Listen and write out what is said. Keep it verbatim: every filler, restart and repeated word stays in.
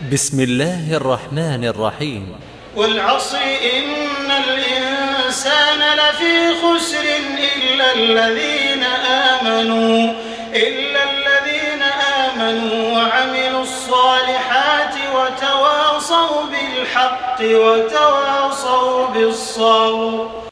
بسم الله الرحمن الرحيم. والعصر إن الإنسان لفي خسر إلا الذين آمنوا إلا الذين آمنوا وعملوا الصالحات وتواصوا بالحق وتواصوا بالصبر.